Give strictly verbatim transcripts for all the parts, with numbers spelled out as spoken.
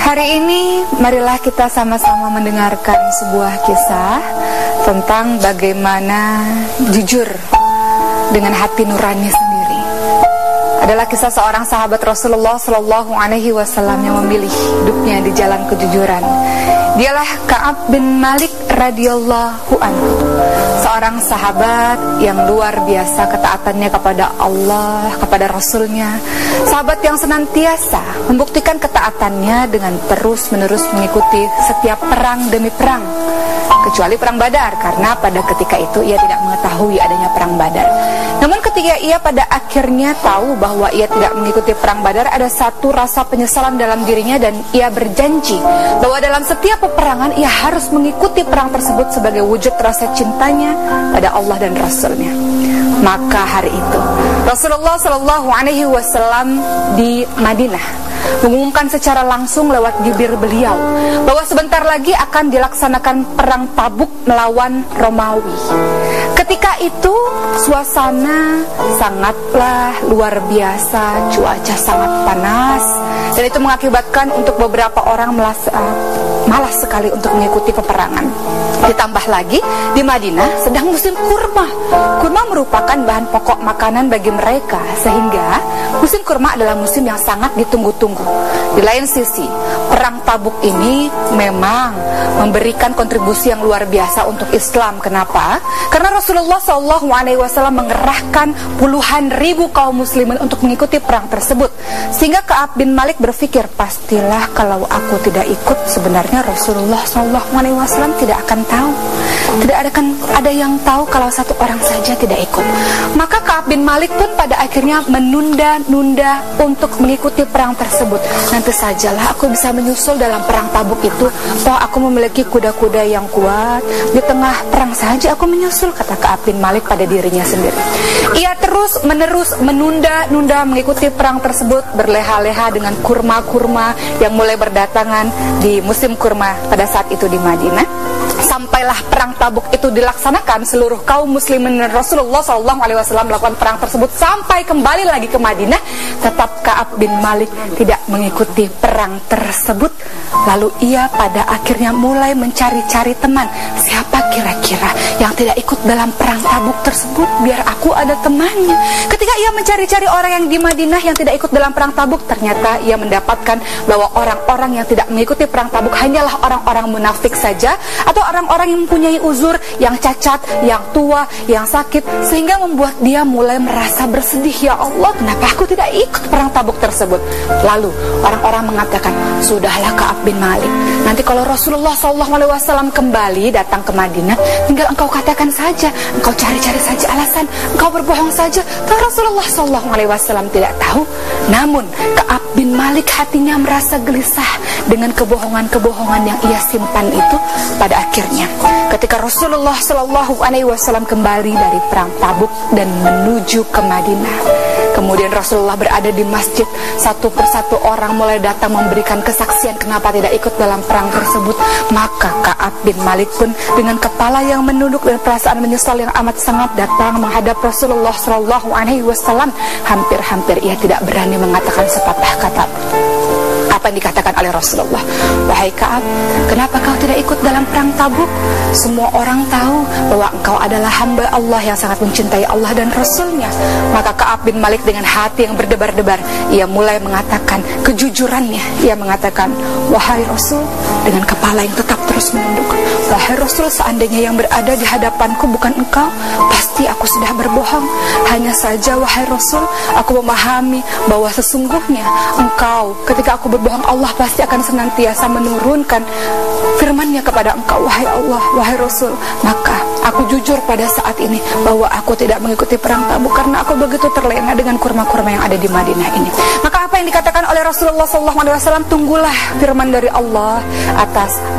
Hari ini marilah kita sama-sama mendengarkan sebuah kisah tentang bagaimana jujur dengan hati nurani sendiri. Adalah kisah seorang sahabat Rasulullah Sallallahu Alaihi Wasallam yang memilih hidupnya di jalan kejujuran. Dialah Ka'ab bin Malik radhiyallahu anhu, seorang sahabat yang luar biasa ketaatannya kepada Allah, kepada Rasulnya. Sahabat yang senantiasa membuktikan ketaatannya dengan terus-menerus mengikuti setiap perang demi perang, kecuali perang Badar, karena pada ketika itu ia tidak mengetahui adanya perang Badar. Namun ketika ia pada akhirnya tahu bahwa ia tidak mengikuti perang Badar, ada satu rasa penyesalan dalam dirinya dan ia berjanji bahwa dalam setiap peperangan ia harus mengikuti perang tersebut sebagai wujud rasa cintanya pada Allah dan Rasulnya. Maka hari itu Rasulullah Sallallahu Alaihi Wasallam di Madinah mengumumkan secara langsung lewat bibir beliau bahwa sebentar lagi akan dilaksanakan perang Tabuk melawan Romawi. Ketika itu suasana sangatlah luar biasa, cuaca sangat panas, dan itu mengakibatkan untuk beberapa orang malas, uh, malas sekali untuk mengikuti peperangan. Ditambah lagi di Madinah sedang musim kurma. Kurma merupakan bahan pokok makanan bagi mereka, sehingga musim kurma adalah musim yang sangat ditunggu-tunggu. Di lain sisi, perang Tabuk ini memang memberikan kontribusi yang luar biasa untuk Islam. Kenapa? Karena Rasulullah Shallallahu Alaihi Wasallam mengerahkan puluhan ribu kaum muslimin untuk mengikuti perang tersebut, sehingga Ka'ab bin Malik berpikir, pastilah kalau aku tidak ikut, sebenarnya Rasulullah Shallallahu Alaihi Wasallam tidak akan tahu. Tidak ada kan ada yang tahu kalau satu orang saja tidak ikut. Maka Ka'ab bin Malik pun pada akhirnya menunda-nunda untuk mengikuti perang tersebut. Nanti sajalah aku bisa menyusul dalam perang Tabuk itu. Toh aku memiliki kuda-kuda yang kuat. Di tengah perang saja aku menyusul, kata Ka'ab bin Malik pada dirinya sendiri. Ia terus menerus menunda-nunda mengikuti perang tersebut, berleha-leha dengan kurma-kurma yang mulai berdatangan di musim kurma pada saat itu di Madinah. Sampailah perang Tabuk itu dilaksanakan, seluruh kaum muslimin dan Rasulullah Shallallahu Alaihi Wasallam melakukan perang tersebut sampai kembali lagi ke Madinah. Tetap Ka'ab bin Malik tidak mengikuti perang tersebut. Lalu ia pada akhirnya mulai mencari-cari teman. Siapa kira-kira yang tidak ikut dalam perang Tabuk tersebut, biar aku ada temannya. Ketika ia mencari-cari orang yang di Madinah yang tidak ikut dalam perang Tabuk, ternyata ia mendapatkan bahwa orang-orang yang tidak mengikuti perang Tabuk hanyalah orang-orang munafik saja, atau orang-orang yang mempunyai uzur, yang cacat, yang tua, yang sakit, sehingga membuat dia mulai merasa bersedih. Ya Allah, kenapa aku tidak ikut perang Tabuk tersebut? Lalu orang-orang mengatakan, sudahlah Ka'ab bin Malik, nanti kalau Rasulullah Shallallahu Alaihi Wasallam kembali datang ke Madinah, tinggal engkau katakan saja, engkau cari-cari saja alasan, engkau berbohong saja. Toh Rasulullah Shallallahu Alaihi Wasallam tidak tahu. Namun Ka'ab bin Malik hatinya merasa gelisah dengan kebohongan-kebohongan yang ia simpan itu. Pada akhirnya, ketika Rasulullah Shallallahu Alaihi Wasallam kembali dari perang Tabuk dan menuju ke Madinah, kemudian Rasulullah berada di masjid, satu persatu orang mulai datang memberikan kesaksian kenapa tidak ikut dalam perang tersebut. Maka Ka'ab bin Malik pun dengan kepala yang menunduk dan perasaan menyesal yang amat sangat datang menghadap Rasulullah Shallallahu Alaihi Wasallam. Hampir-hampir ia tidak berani mengatakan sepatah kata. Apa yang dikatakan oleh Rasulullah, wahai Ka'ab, kenapa kau tidak ikut dalam perang Tabuk? Semua orang tahu bahwa engkau adalah hamba Allah yang sangat mencintai Allah dan Rasulnya. Maka Ka'ab bin Malik dengan hati yang berdebar-debar, ia mulai mengatakan kejujurannya. Ia mengatakan, wahai Rasul, dengan kepala yang tetap terus menunduk, wahai Rasul, seandainya yang berada di hadapanku bukan engkau, pasti aku sudah berbohong. Hanya saja wahai Rasul, aku memahami bahwa sesungguhnya engkau, ketika aku berbohong, Allah pasti akan senantiasa menurunkan firman-Nya kepada engkau, wahai Allah, wahai Rasul. Maka aku jujur pada saat ini bahwa aku tidak mengikuti perang Tabuk karena aku begitu terlena dengan kurma-kurma yang ada di Madinah ini. Maka apa yang dikatakan oleh Rasulullah Shallallahu Alaihi Wasallam, tunggulah firman dari Allah atas apa yang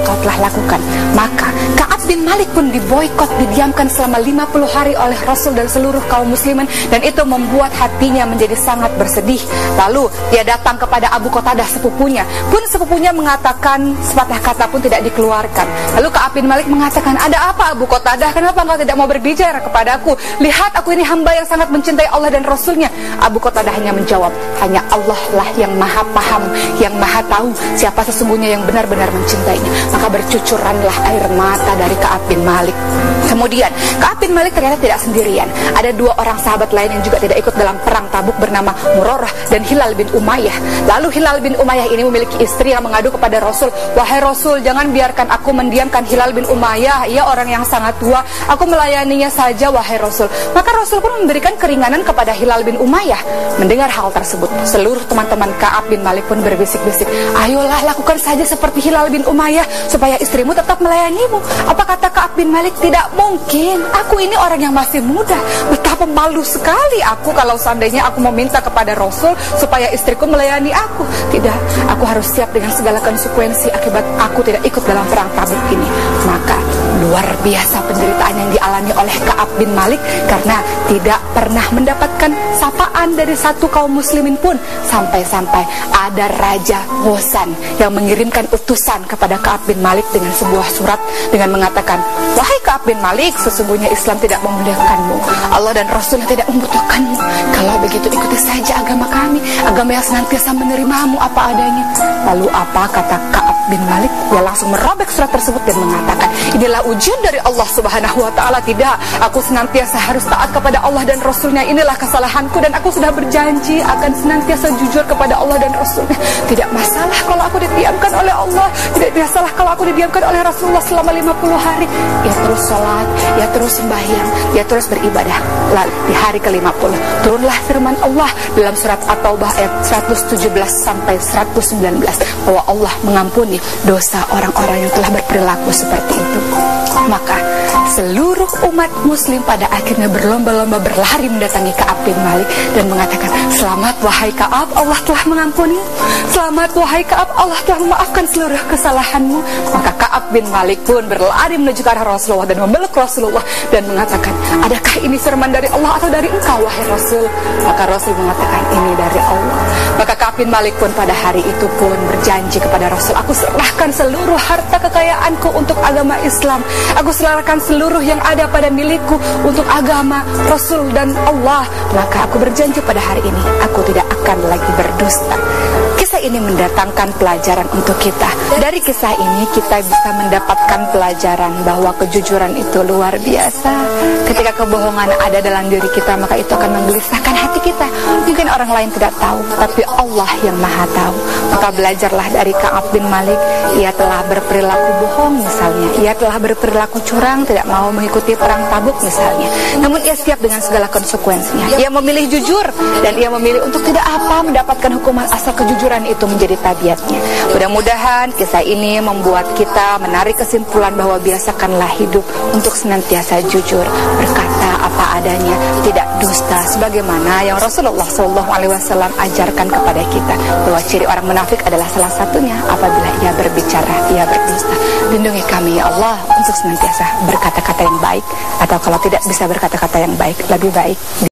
kau telah lakukan. Maka Ka'ab bin Malik pun diboikot, didiamkan selama lima puluh hari oleh Rasul dan seluruh kaum muslimin, dan itu membuat hatinya menjadi sangat bersedih. Lalu dia datang kepada Abu Qatadah, sepupunya. Pun sepupunya mengatakan sepatah kata pun tidak dikeluarkan. Lalu Ka'ab bin Malik mengatakan, "Ada apa Abu Qatadah? Kenapa engkau tidak mau berbicara kepadaku? Lihat, aku ini hamba yang sangat mencintai Allah dan Rasulnya." Abu Qatadah hanya menjawab, "Hanya Allah lah yang maha paham, yang maha tahu siapa sesungguhnya yang benar-benar mencintainya." Maka bercucuranlah air mata dari Ka'ab bin Malik. Kemudian Ka'ab bin Malik ternyata tidak sendirian. Ada dua orang sahabat lain yang juga tidak ikut dalam perang Tabuk, bernama Murarah dan Hilal bin Umayyah. Lalu Hilal bin Umayyah ini memiliki istri yang mengadu kepada Rasul, "Wahai Rasul, jangan biarkan aku mendiamkan Hilal bin Umayyah. Ia orang yang sangat tua. Aku melayaninya saja, wahai Rasul." Maka Rasul pun memberikan keringanan kepada Hilal bin Umayyah. Mendengar hal tersebut, seluruh teman-teman Ka'ab bin Malik pun berbisik-bisik, "Ayolah, lakukan saja seperti Hilal bin Umayyah supaya istrimu tetap melayanimu." Apa kata Ka'ab bin Malik? "Tidak mungkin. Aku ini orang yang masih muda. Betapa malu sekali aku kalau seandainya aku meminta kepada Rasul supaya istriku melayani aku. Tidak, aku harus siap dengan segala konsekuensi akibat aku tidak ikut dalam perang Tabuk ini." Maka luar biasa penderitaan yang dialami oleh Ka'ab bin Malik karena tidak pernah mendapatkan sapaan dari satu kaum muslimin pun, sampai-sampai ada Raja Ghosan yang mengirimkan utusan kepada Ka'ab bin Malik dengan sebuah surat dengan mengatakan, "Wahai Ka'ab bin Malik, sesungguhnya Islam tidak memuliakanmu, Allah dan Rasulnya tidak membutuhkanmu. Kalau begitu ikuti saja agama kami, agama yang senantiasa menerimamu apa adanya." Lalu apa kata Ka'ab bin Malik? Dia langsung merobek surat tersebut dan mengatakan, "Inilah ujian dari Allah Subhanahu wa Ta'ala. Tidak, aku senantiasa harus taat kepada Allah dan Rasulnya. Inilah kesalahanku dan aku sudah berjanji akan senantiasa jujur kepada Allah dan Rasulnya. Tidak masalah kalau aku didiamkan oleh Allah, tidak masalah kalau aku didiamkan oleh Rasulullah selama lima puluh hari." Ia terus sholat, ia terus sembahyang, ia terus beribadah. Lalu di hari ke lima puluh turunlah firman Allah dalam surat At-Taubah ayat seratus tujuh belas sampai seratus sembilan belas bahwa Allah mengampuni dosa orang-orang yang telah berperilaku seperti itu. Maka seluruh umat muslim pada akhirnya berlomba-lomba berlari mendatangi Ka'ab bin Malik dan mengatakan, "Selamat wahai Ka'ab, Allah telah mengampuni. Selamat wahai Ka'ab, Allah telah memaafkan seluruh kesalahanmu." Maka Ka'ab bin Malik pun berlari menuju ke arah Rasulullah dan memeluk Rasulullah dan mengatakan, "Adakah ini firman dari Allah atau dari engkau wahai Rasul?" Maka Rasul mengatakan, "Ini dari Allah." Maka Ka'ab bin Malik pun pada hari itu pun berjanji kepada Rasul, "Aku serahkan seluruh harta kekayaanku untuk agama Islam. Aku serahkan seluruh yang ada pada milikku untuk agama Rasul dan Allah. Maka aku berjanji pada hari ini aku tidak akan lagi berdusta." Kisah ini mendatangkan pelajaran untuk kita. Dari kisah ini kita bisa mendapatkan pelajaran bahwa kejujuran itu luar biasa. Ketika kebohongan ada dalam diri kita, maka itu akan menggelisahkan hati kita. Mungkin orang lain tidak tahu, tapi Allah yang maha tahu. Maka belajarlah dari Ka'ab bin Malik. Ia telah berperilaku bohong misalnya, ia telah berperilaku curang, tidak mau mengikuti perang Tabuk misalnya. Namun ia siap dengan segala konsekuensinya. Ia memilih jujur dan ia memilih untuk tidak apa mendapatkan hukuman asal kejujuran itu menjadi tabiatnya. Mudah-mudahan kisah ini membuat kita menarik kesimpulan bahwa biasakanlah hidup untuk senantiasa jujur, berkata apa adanya, tidak dusta, sebagaimana yang Rasulullah shallallahu alaihi wasallam ajarkan kepada kita bahwa ciri orang munafik adalah salah satunya apabila ia berbicara ia berdusta. Lindungi kami ya Allah untuk senantiasa berkata-kata yang baik, atau kalau tidak bisa berkata-kata yang baik, lebih baik